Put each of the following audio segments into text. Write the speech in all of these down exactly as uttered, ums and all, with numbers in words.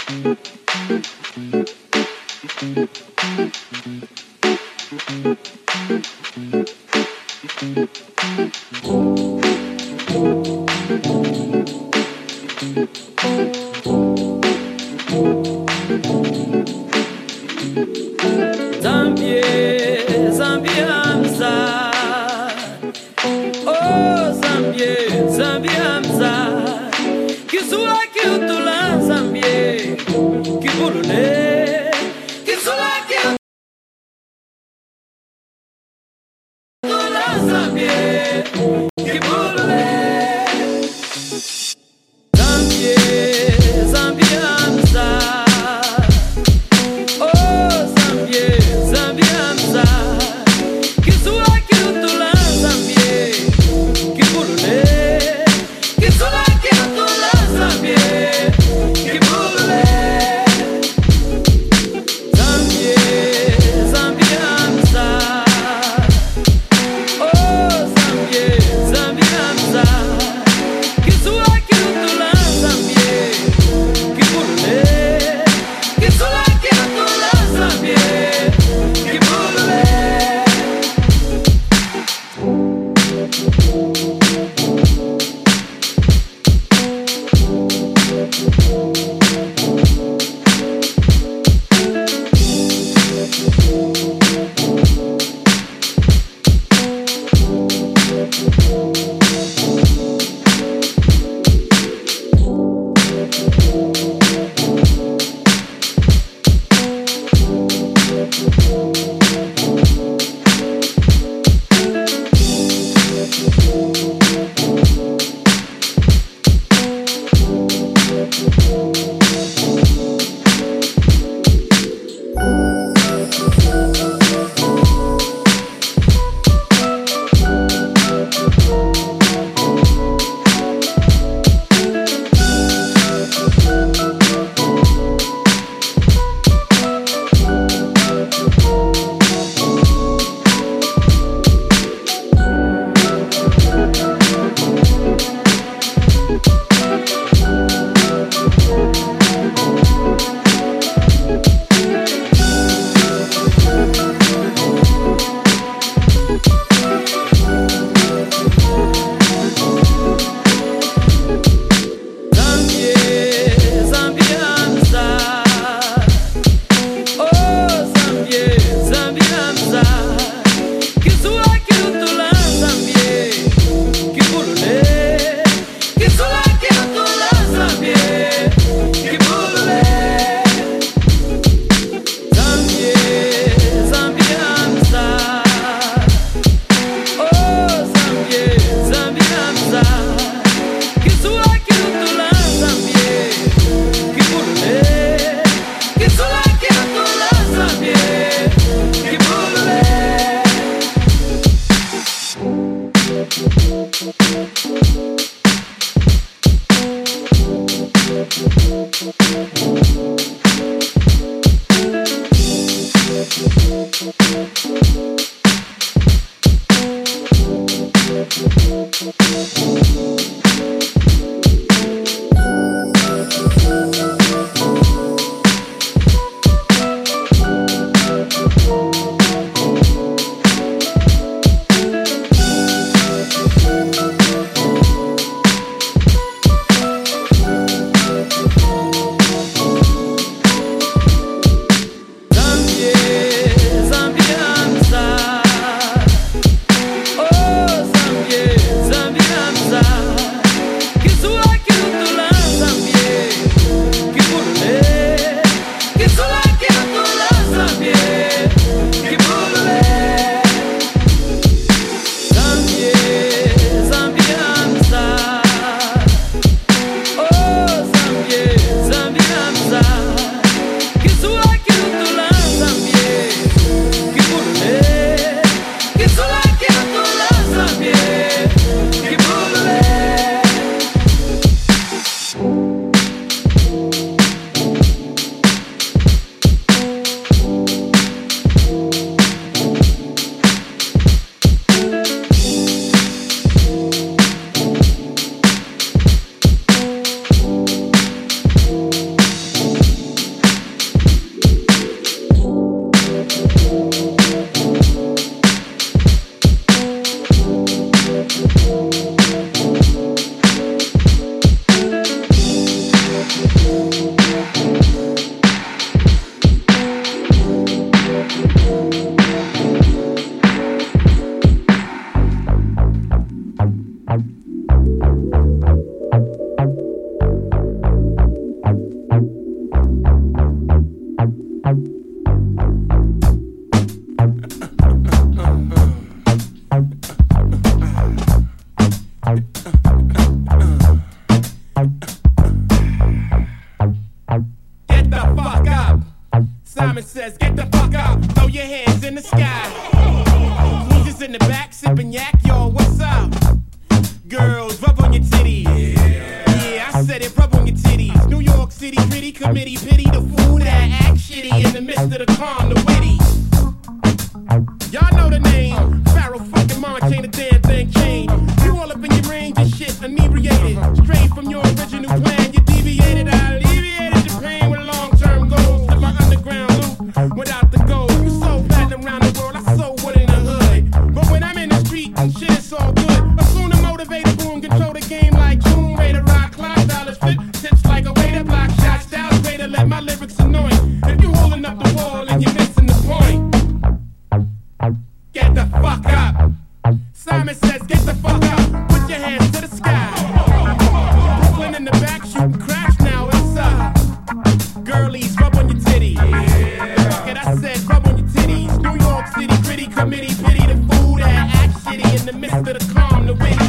Zambie, Zambia mza, oh Zambie, Zambia mza, kisula kiutula Zambie, kibulule, kisula kiutula Zambie, kibulule, Zambie, Zambia mza. Simon says, get the fuck up, throw your hands in the sky. Who's in the back, sipping yak, yo, what's up? Girls, rub on your titties. Yeah, yeah, I said it, rub on your titties. New York City, pretty committee, pity the fool that act shitty in the midst of the calm, the witty. Y'all know the name, Pharaoh fucking Monch, ain't a damn thing changed. You all up in your range and shit, inebriated. Straight from your original plan, you deviated. I alleviated your pain with long-term goals. Live my underground loop without the gold. You sold platinum around the world, I sold wood in the hood. But when I'm in the street, shit is all good. Assume the motivated boom, control the game like Tomb Raider, rock clock, dollars flip, tips like a waiter, block shot, styles greater, let my lyrics annoy. If you holding up the wall and you're missing the point, get the fuck up. Simon says, get the fuck up. Put your hands to the sky. Brooklyn in the back, shooting crash now. It's up. Girlies, rub on your titties. Yeah. Fuck it, I said, rub on your titties. New York City, gritty committee, pity the fool that act shitty in the midst of the calm, the witty.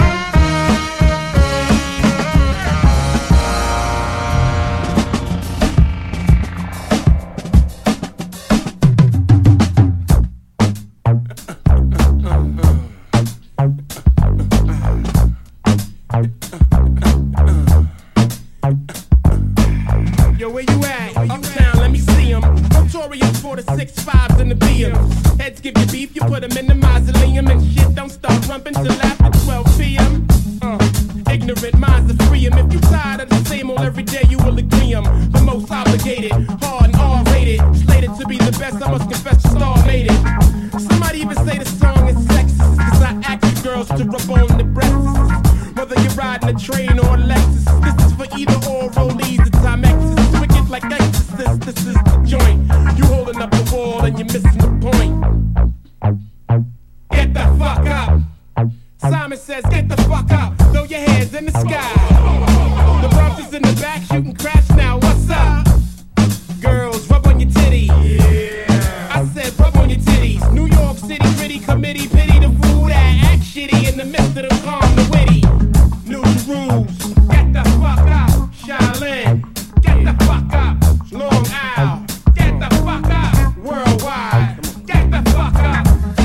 Yo, where you at? Uptown, let me see 'em. Notorious for the six fives and the B Ms. Heads give you beef, you put 'em in the mausoleum. And shit don't start rumping till after twelve p m Uh, ignorant minds are free 'em. If you tired of the same old every day, you will agree 'em. The most obligated, hard and R-rated. Slated to be the best, I must confess the star made it. Somebody even say the song is sexist, cause I ask girls to rub on the breasts. Whether you're riding a train or a Lexus, this is for either or rollies, the time X's. Wicked like exorcist, this is the joint. You holding up the wall and you're missing the point. Get the fuck up. Simon says, get the fuck up. Throw your hands in the sky. The Bronx is in the back shooting crash now. What's up? Girls, rub on your titties. Yeah. I said, rub on your titties. New York City, pretty committee, pity the fool that act shitty in the midst of the calm, the witty. New rules. Get the fuck up. Shaolin. Get the fuck up. Long Isle. Get the fuck up. Worldwide. Get the fuck up.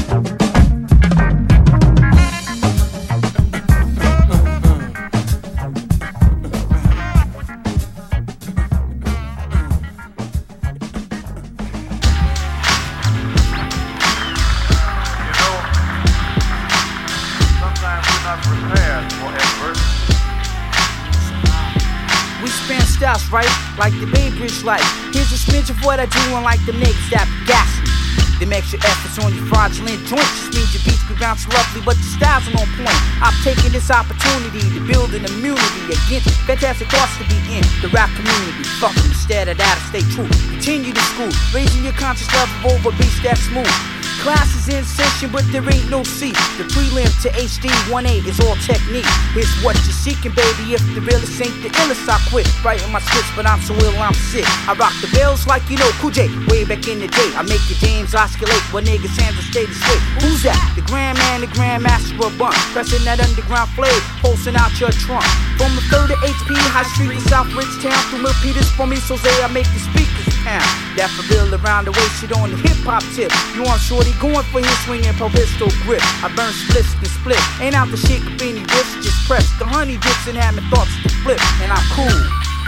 Styles, right? Like the Bainbridge life. Here's a smidge of what I do, unlike the niggas that be gassing. Them extra efforts on your fraudulent joints just means your beats be bouncing lovely, but your styles are on point. I've taken this opportunity to build an immunity against fantastic thoughts to be in the rap community. Fuck them, instead of that, I stay true. Continue to school, raising your conscious level over beats that smooth. Class is in session, but there ain't no C. The prelim to H D one A is all technique. Here's what you're seeking, baby. If the realest ain't the illest, I quit writing my scripts, but I'm so ill, I'm sick. I rock the bells like you know Cool J, way back in the day. I make your James oscillate when niggas hands will stay the straight. Who's that? The Grand Man, the Grand Master of Bun, pressing that underground flame, pulsing out your trunk. From the third to H P, High Street to South Ridgetown, through Milpitas, from East Jose, I make the speakers pound. That for real around the way, shit on the hip hop tip. You want shorty going for his swinging pro pistol grip. I burn splits and split, ain't out to shake up any wrists, just press the honey dips and have my thoughts to flip. And I'm cool.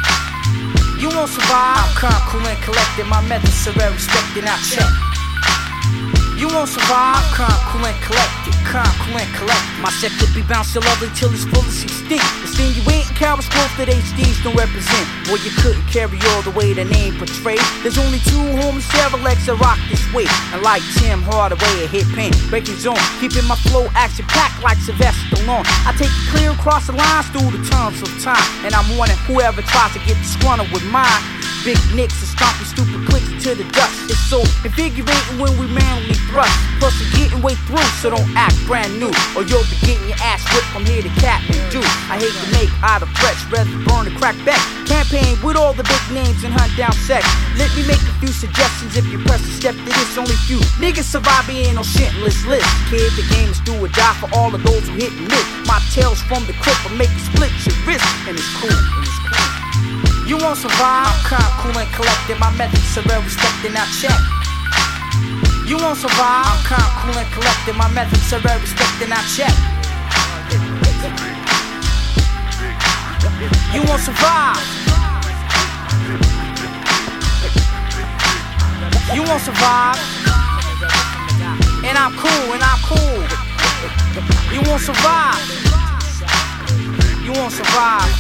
You won't survive. I'm calm, cool, and collected. My methods are well respected. I check. You won't survive. I'm calm, cool, and collected. Calm, cool, and collected. My sector be bouncing lovely till it's full of sixteen. Insinuating cowards growth that H Ds don't represent. Boy, you couldn't carry all the way the name portrayed. There's only two homies, Chevrolex that rock this way. And like Tim Hardaway, a hit pain, breaking zone, keeping my flow action packed like Sylvester Stallone. I take it clear across the lines through the tunnels of time, and I'm warning whoever tries to get disgruntled with mine. Big nicks and stomping stupid clicks to the dust. It's so invigorating when we manly thrust. Plus we're getting way through, so don't act brand new, or you'll be getting your ass whipped from here to Captain Dude. I hate to make out of threats, rather burn a crack back. Campaign with all the big names and hunt down sex. Let me make a few suggestions if you press a step to this. Only few niggas survive being on shitless list. Kid, the game is do or die for all of those who hit and miss. My tails from the clip will make you split your wrist, and it's cool, and it's cool. You won't survive. I'm calm, cool and collected. My methods are well respected. Now check. You won't survive. I'm calm, cool and collected. My methods are well respected. Now check. You won't survive. You won't survive. And I'm cool, and I'm cool. You won't survive. You won't survive.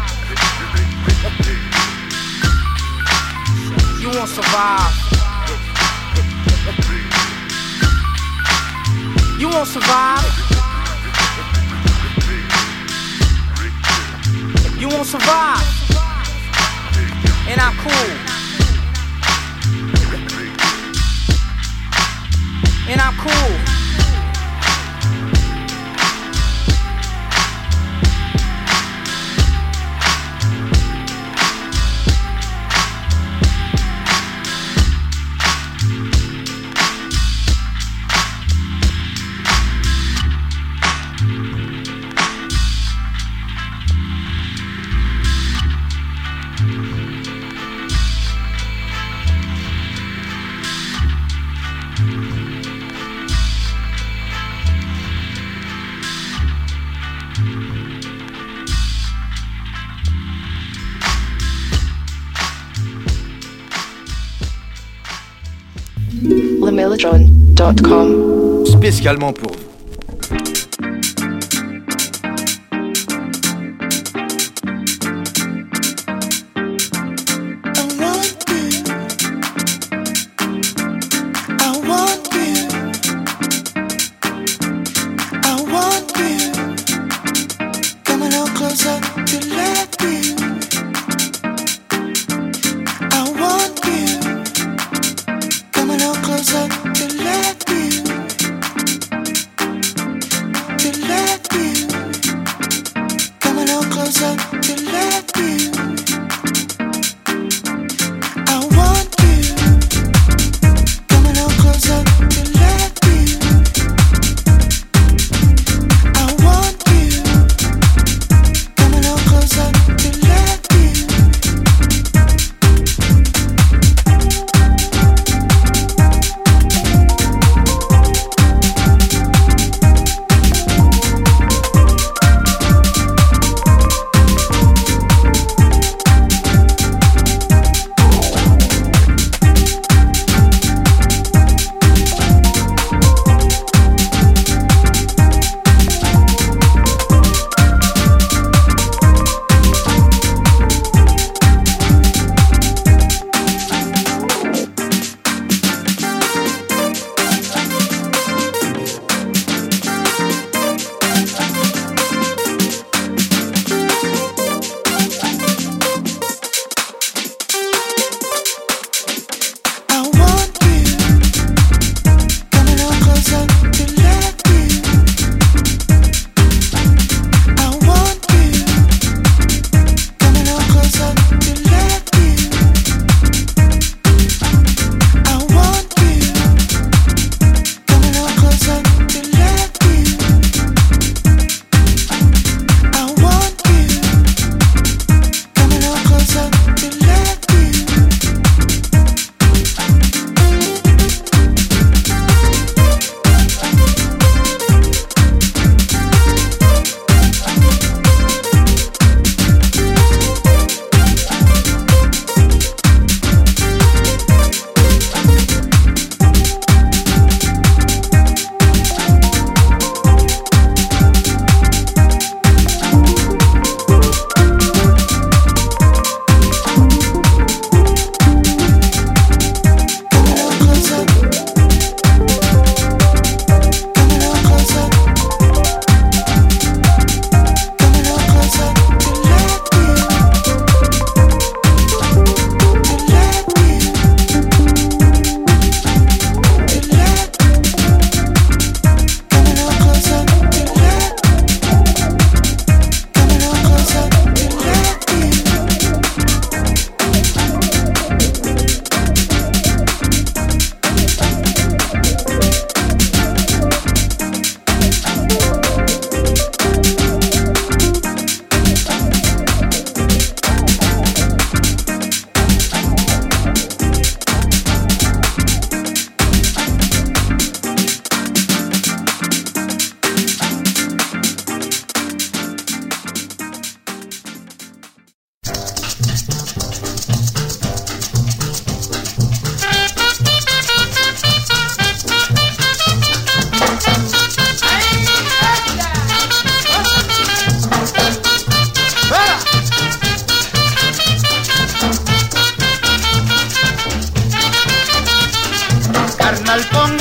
You won't survive. You won't survive. You won't survive. And I'm cool. And I'm cool. le mellotron dot com. Spécialement pour vous. Closer to let you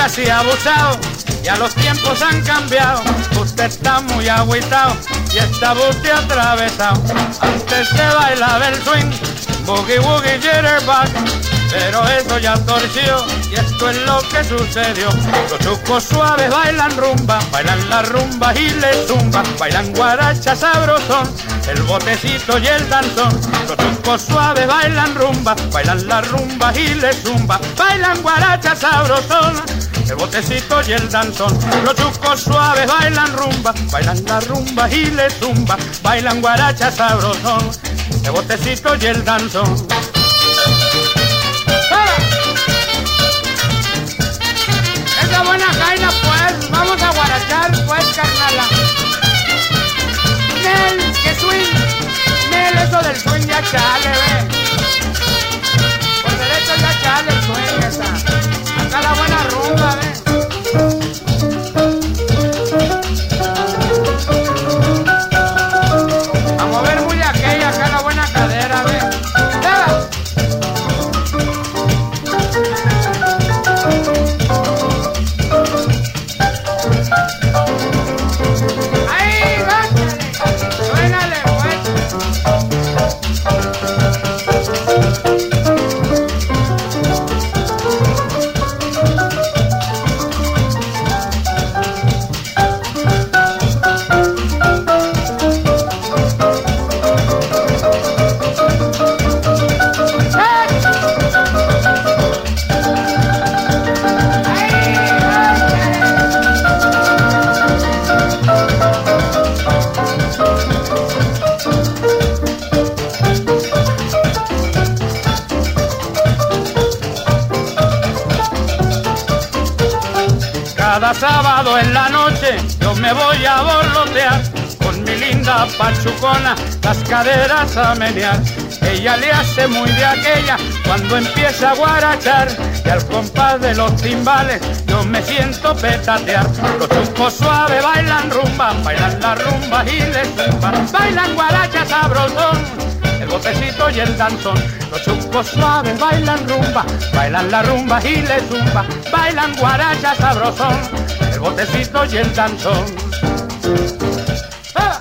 casi abusado, ya los tiempos han cambiado, usted está muy agüitado y está usted atravesado. Antes se bailaba el swing, boogie woogie jitterbug, pero eso ya torció y esto es lo que sucedió. Los chucos suaves bailan rumba, bailan la rumba y le zumba, bailan guaracha sabrosón, el botecito y el danzón. Los chucos suaves bailan rumba, bailan la rumba y le zumba, bailan guaracha sabrosón, el botecito y el danzón. Los chucos suaves bailan rumba, bailan la rumba y le zumba, bailan guaracha sabrosón, el botecito y el danzón. Esa buena jaina pues, vamos a guarachar pues, carnala. Nel, que swing, Nel, eso del swing ya chale, ve. Por derecho ya chale el swing esa. Acá la buena rumba, ve. A mover muy aquella, acá la buena cadera, ve. Cada sábado en la noche yo me voy a borlotear con mi linda pachucona, las caderas a menear. Ella le hace muy de aquella cuando empieza a guarachar y al compás de los timbales yo me siento petatear. Los chucos suaves bailan rumba, bailan la rumba y le zumba, bailan guaracha sabrosón, el botecito y el danzón. Los chucos suaves bailan rumba, bailan la rumba y le zumba, bailan guaracha sabrosón, el botecito y el danzón. ¡Ah!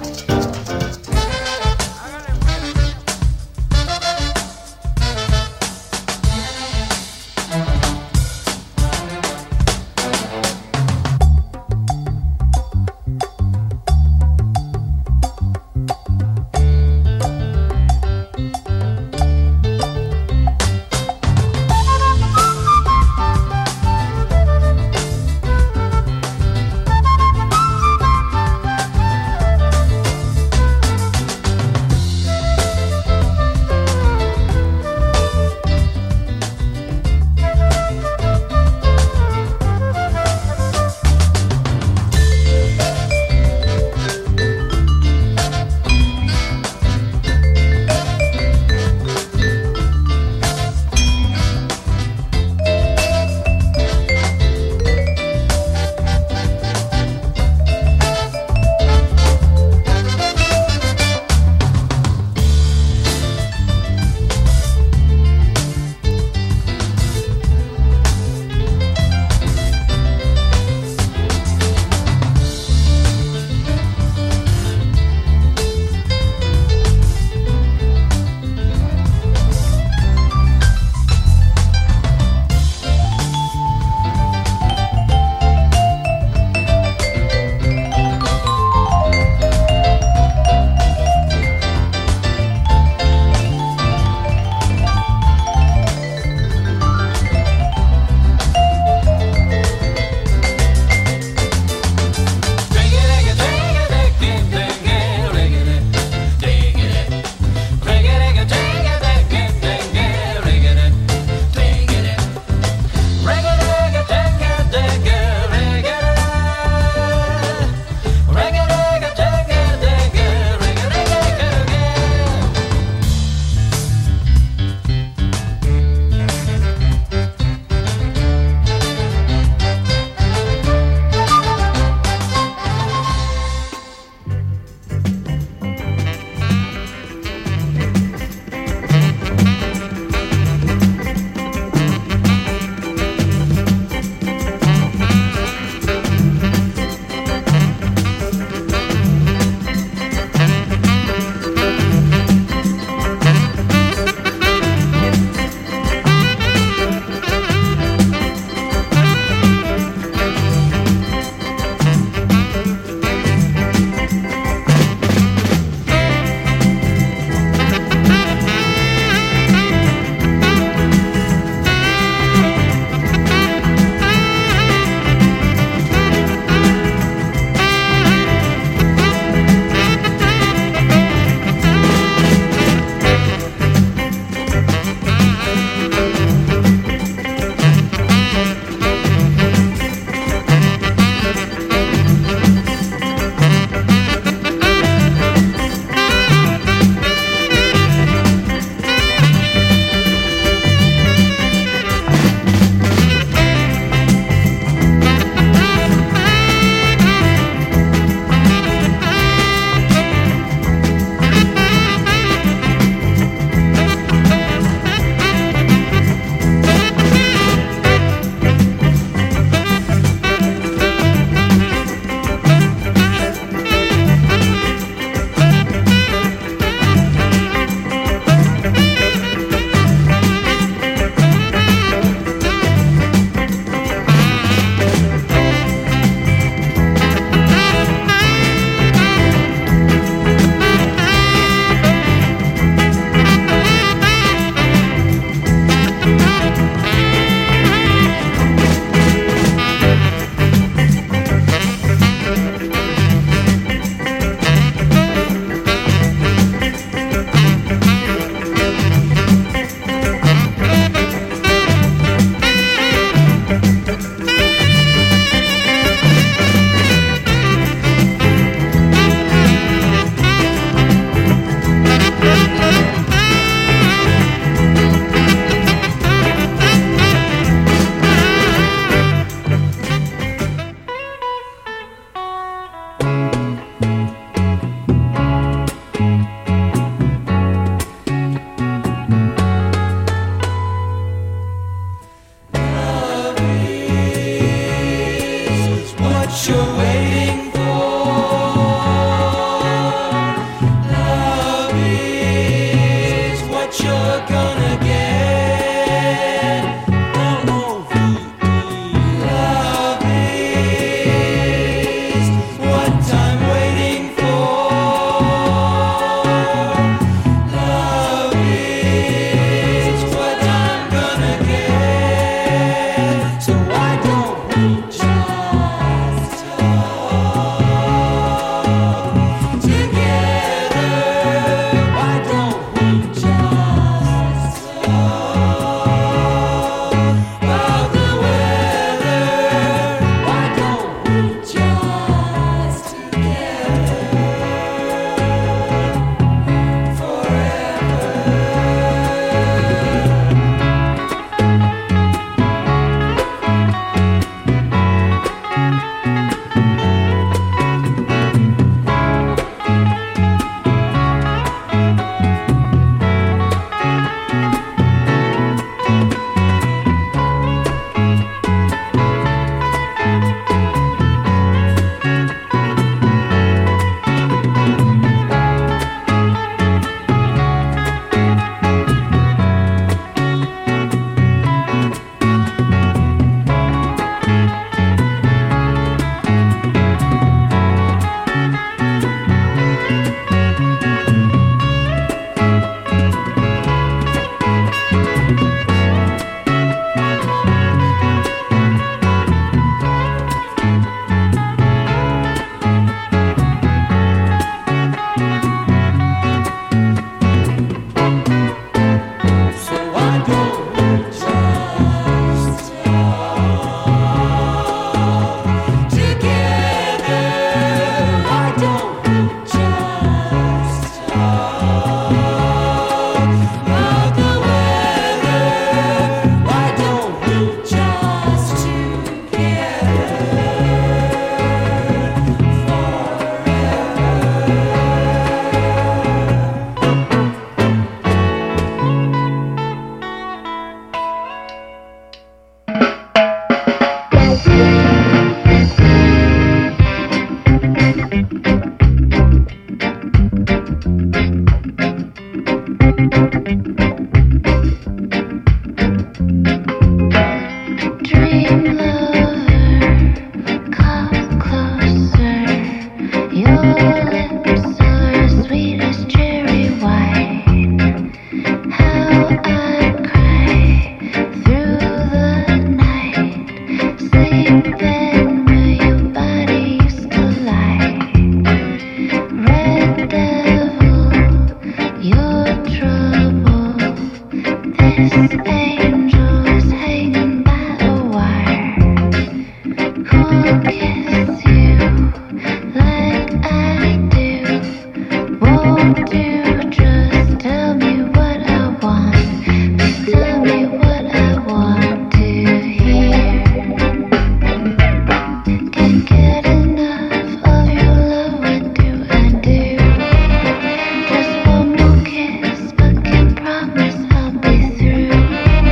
Promise I'll be through.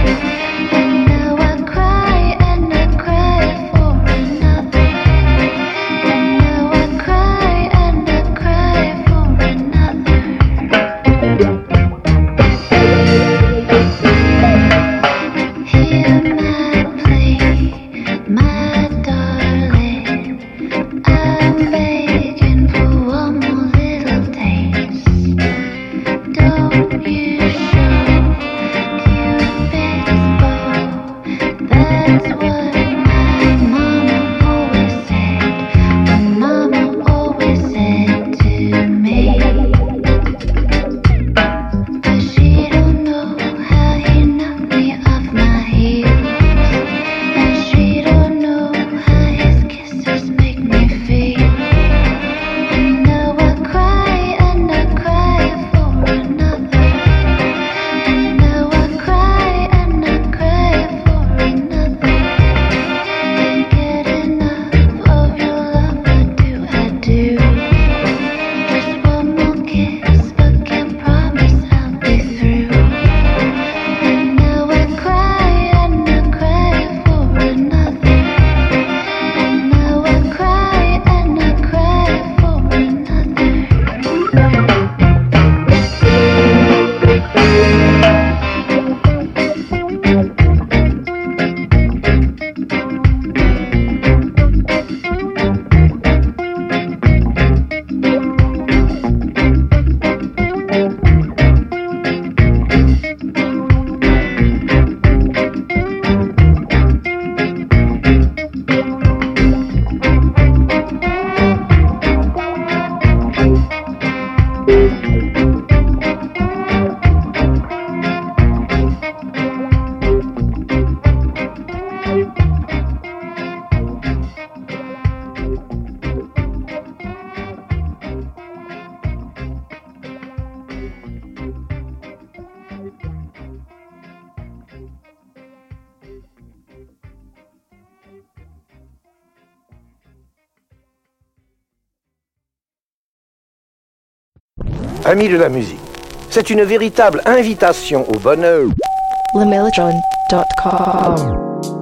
Amis de la musique, c'est une véritable invitation au bonheur. le mellotron dot com.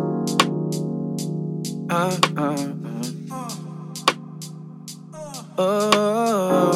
Uh, uh, uh. Oh,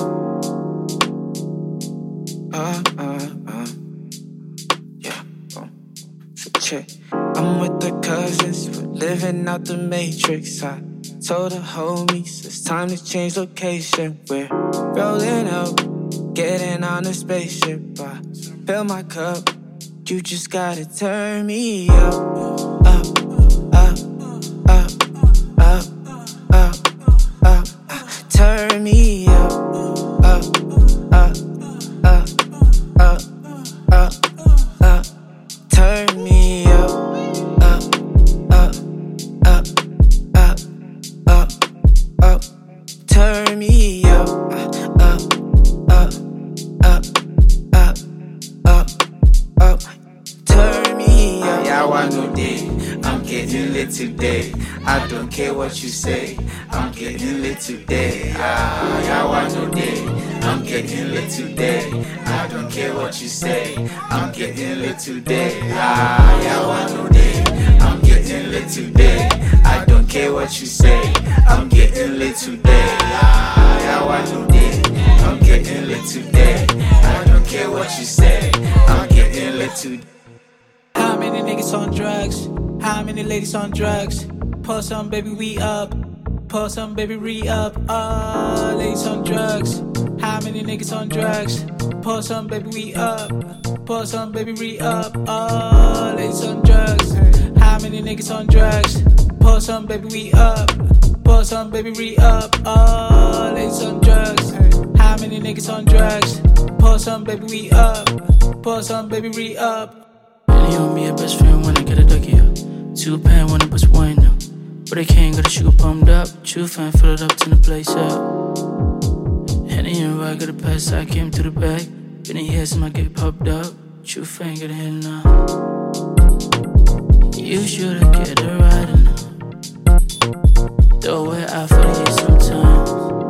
uh, uh, uh. Yeah. Oh. So check. I'm with the cousins, we're living out the matrix. I told the homies it's time to change location. We're rolling up, getting on a spaceship. I fill my cup, you just gotta turn me up, up, up, up, up, up, up. Turn me up, up, up, up, up, up, up. Turn me up, up, up, up, up, up, up. Turn me up, up, up, up, up, up, up. Turn me up. Yeah, I want no day. I'm getting lit today. I don't care what you say. I'm getting lit today. Ah, yeah, I want no day. I'm getting lit today. I don't care what you say. I'm getting lit today. Ah, yeah, I want no day. I'm getting lit today. I don't care what you say. I'm getting lit today. Ah, yeah, I want no day. I'm getting lit today. I don't care what you say. I'm getting lit today. How many niggas on drugs? How many ladies on drugs? Pour some, baby, we up. Pour some, baby, re-up. Ah, uh, ladies on drugs. How many niggas on drugs? Pour some, baby, we up. Pour some, baby, re-up. Ah, uh, ladies on drugs. How many niggas on drugs? Pour some, baby, we up. Pour some, baby, re-up. Ah, uh, ladies on drugs. How many niggas on drugs? Pour some, baby, we up. Pour some, baby, re-up. Really on me a best friend when I get a ducky up. Two pan when I bust wine up. But they can't get a sugar pumped up. True fan fill it up, turn the place up. Henny and Rye got a pass, I came to the back. Been in here since I get popped up. True fan get a hit now. You should've get a ride now. The way I feel you sometimes.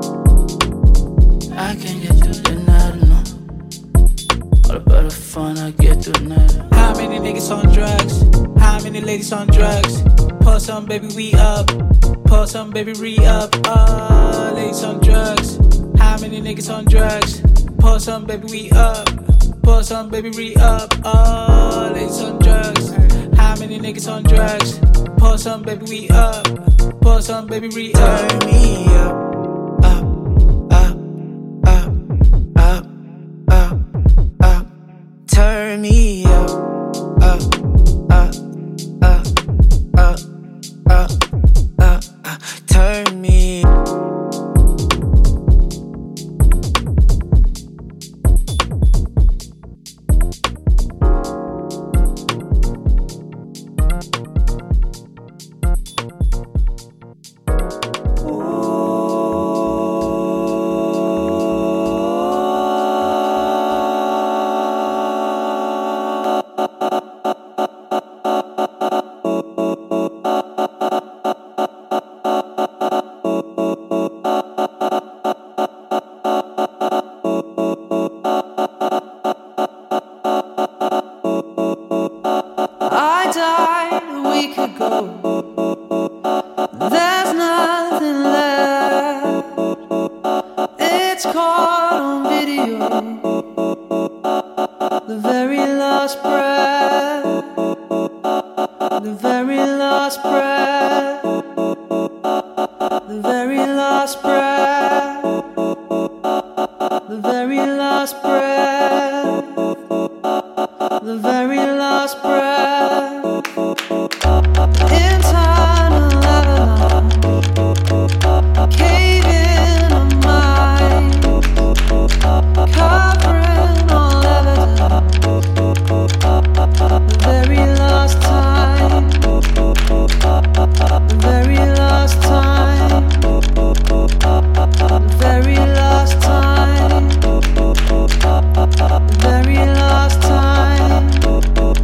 I can't get through the night, no. All about the fun I get through the night. How many niggas on drugs? How many ladies on drugs? Pour some, baby, we up. Pour some, baby, re-up. Ah, uh, ladies on drugs. How many niggas on drugs? Pour some, baby, we up. Pour some, baby, re-up. Ah, uh, ladies on drugs. How many niggas on drugs? Pour some, baby, we up. Pour some, baby, re-up. Turn me up, up, up, up, up, up, up. Turn me up, up, up, up, up, up, up, up. Turn me up. Time. Very last time.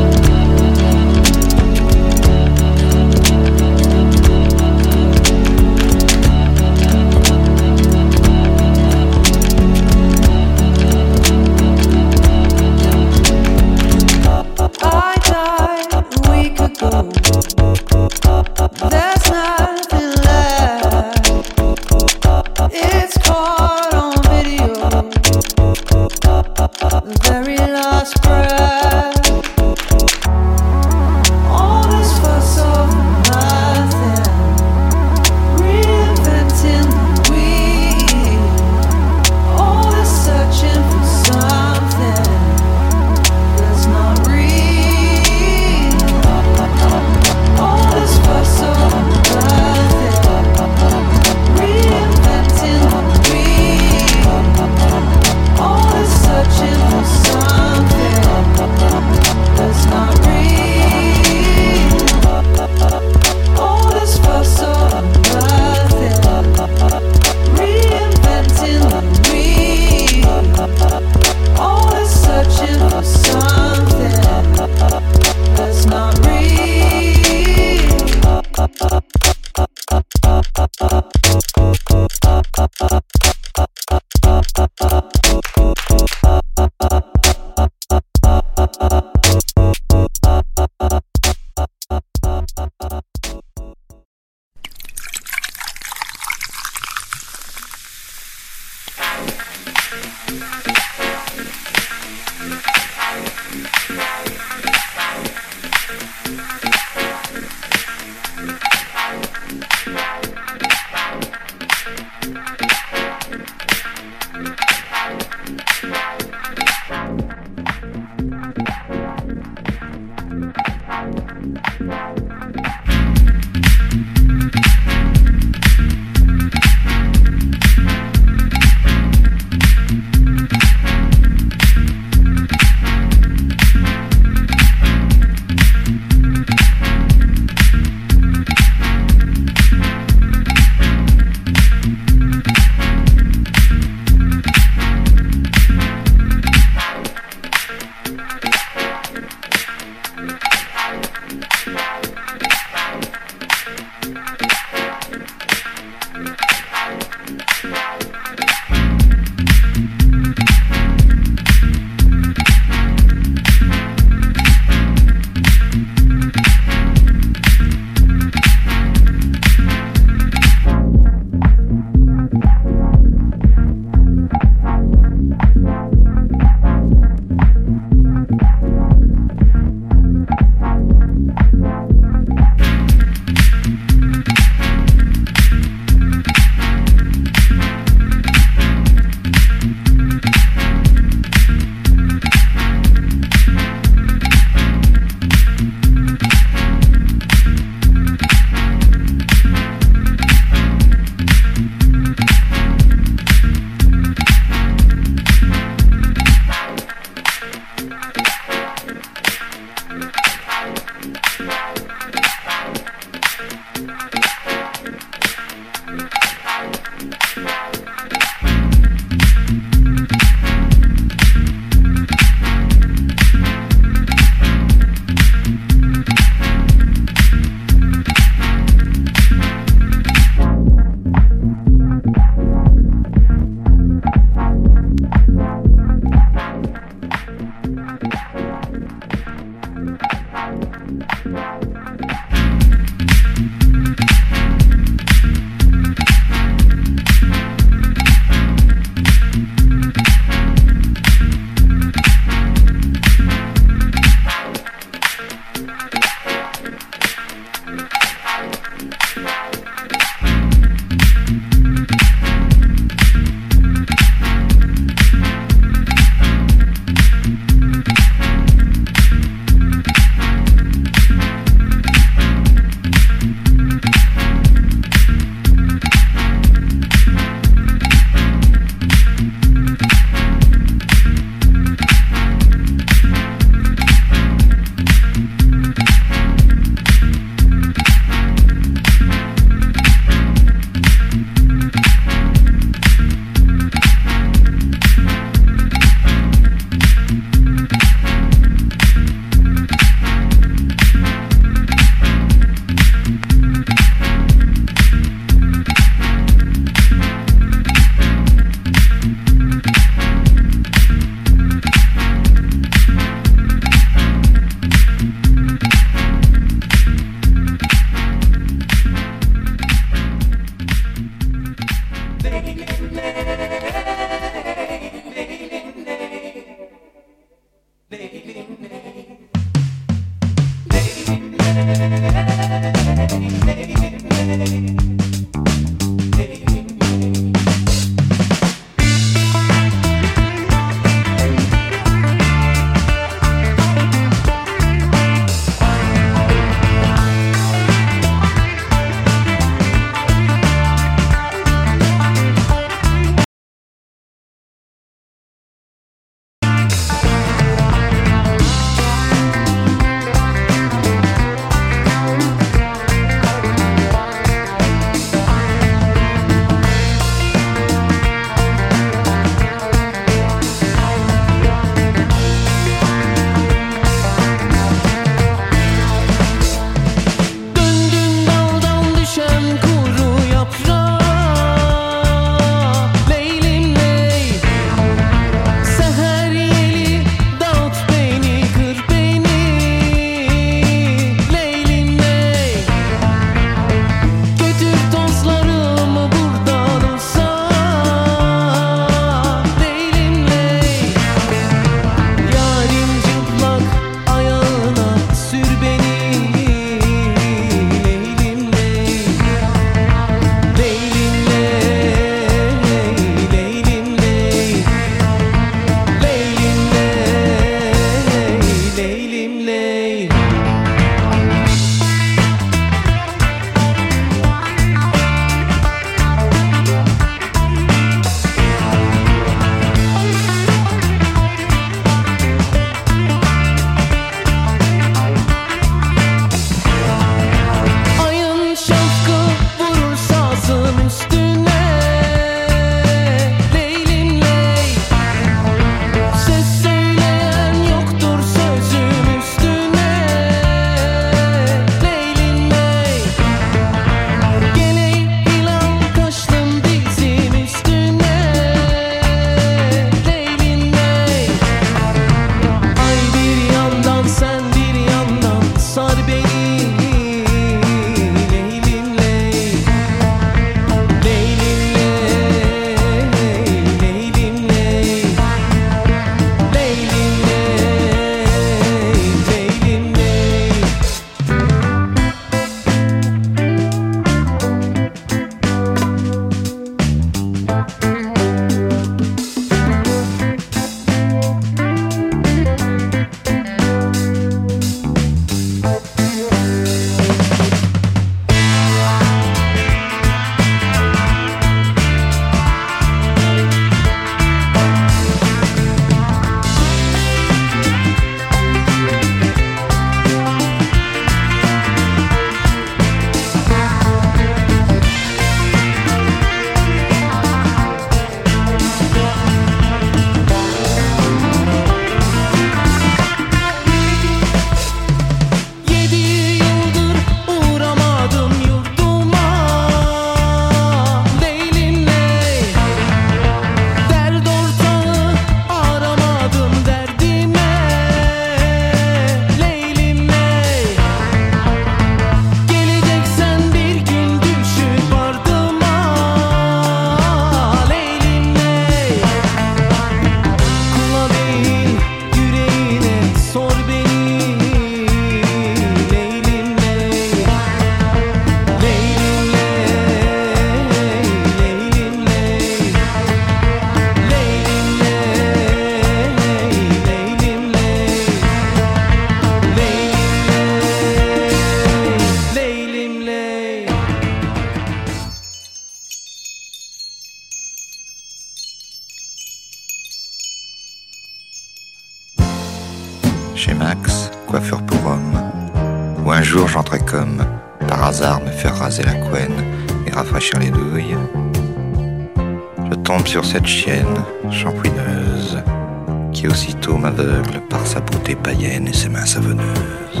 Max, coiffeur pour homme, où un jour j'entrais comme, par hasard, me faire raser la couenne et rafraîchir les douilles. Je tombe sur cette chienne shampouineuse qui aussitôt m'aveugle par sa beauté païenne et ses mains savonneuses.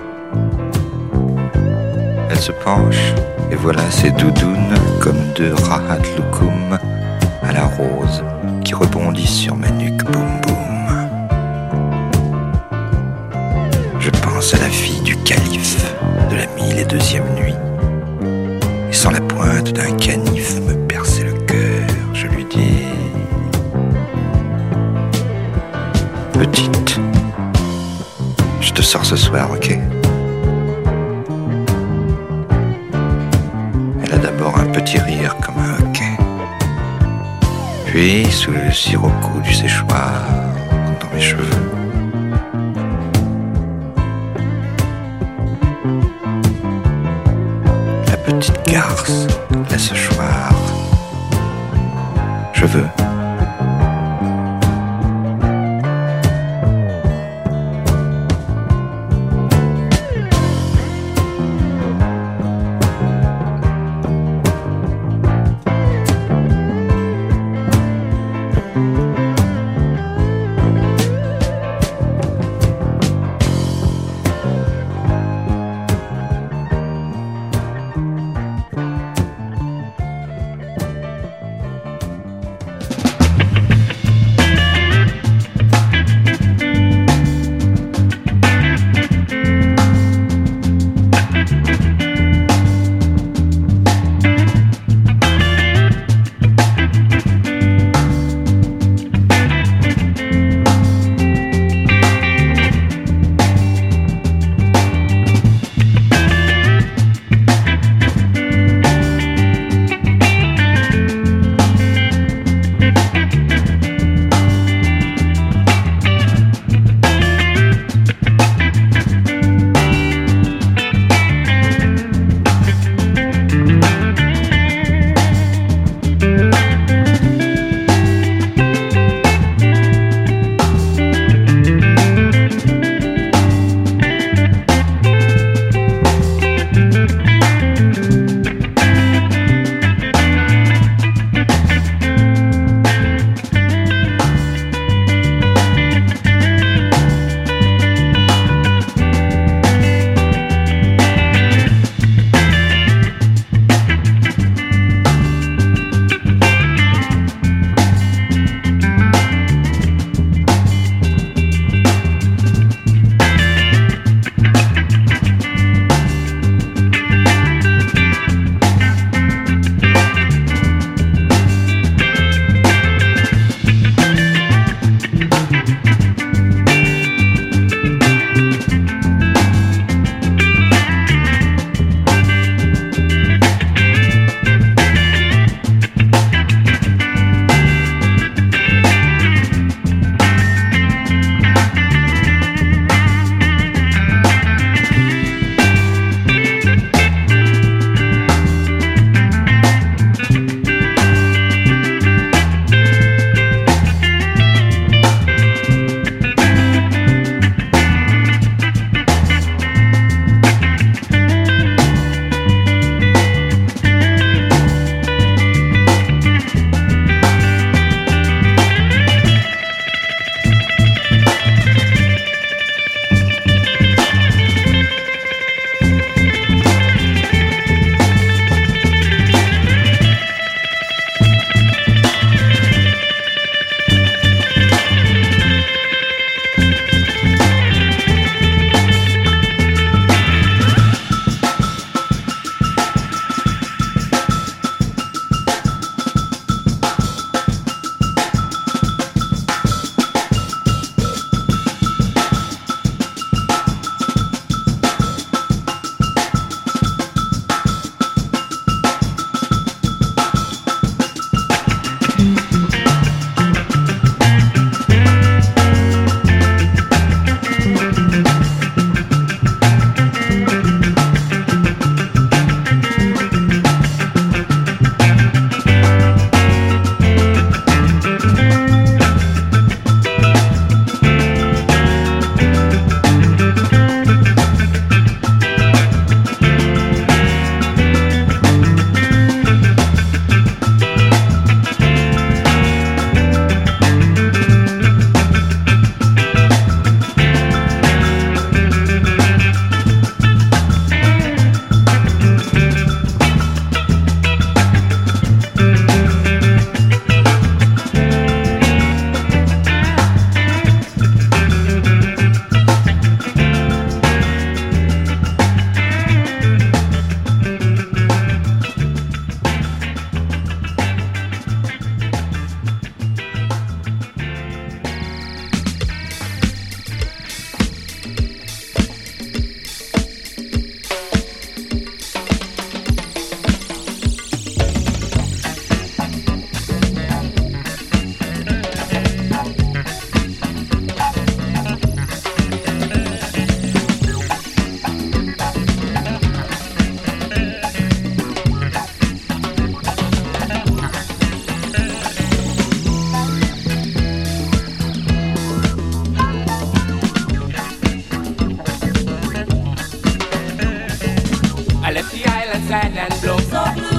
Elle se penche et voilà ses doudounes comme deux rahat loukoum à la rose qui rebondissent sur ma nuque boum boum. Je pense à la fille du calife de la mille et deuxième nuit et sans la pointe d'un canif me percer le cœur, je lui dis: petite, je te sors ce soir, ok? Elle a d'abord un petit rire comme un hoquet, puis sous le sirocco du séchoir dans mes cheveux. La petite garce laisse choir. Je veux.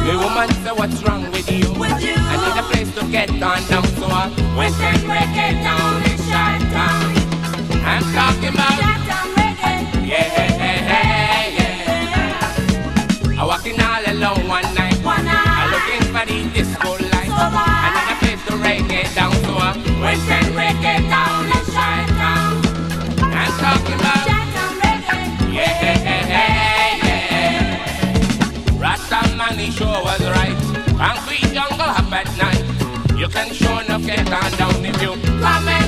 The woman say, what's wrong with you? With you? I need a place to get on down, so I went and reggae down in Chi-Town. I'm talking about Chi-Town reggae. Yeah, yeah, yeah, yeah. I walking all alone one night. One night. I looking for the disco light. So I need a place to reggae down, so I went and reggae down in Chi-Town. I'm talking about Chi-Town reggae. Yeah, yeah, yeah, yeah. Rasta man, he sure was right. Concrete jungle up at night. You can sure enough get on down if you come and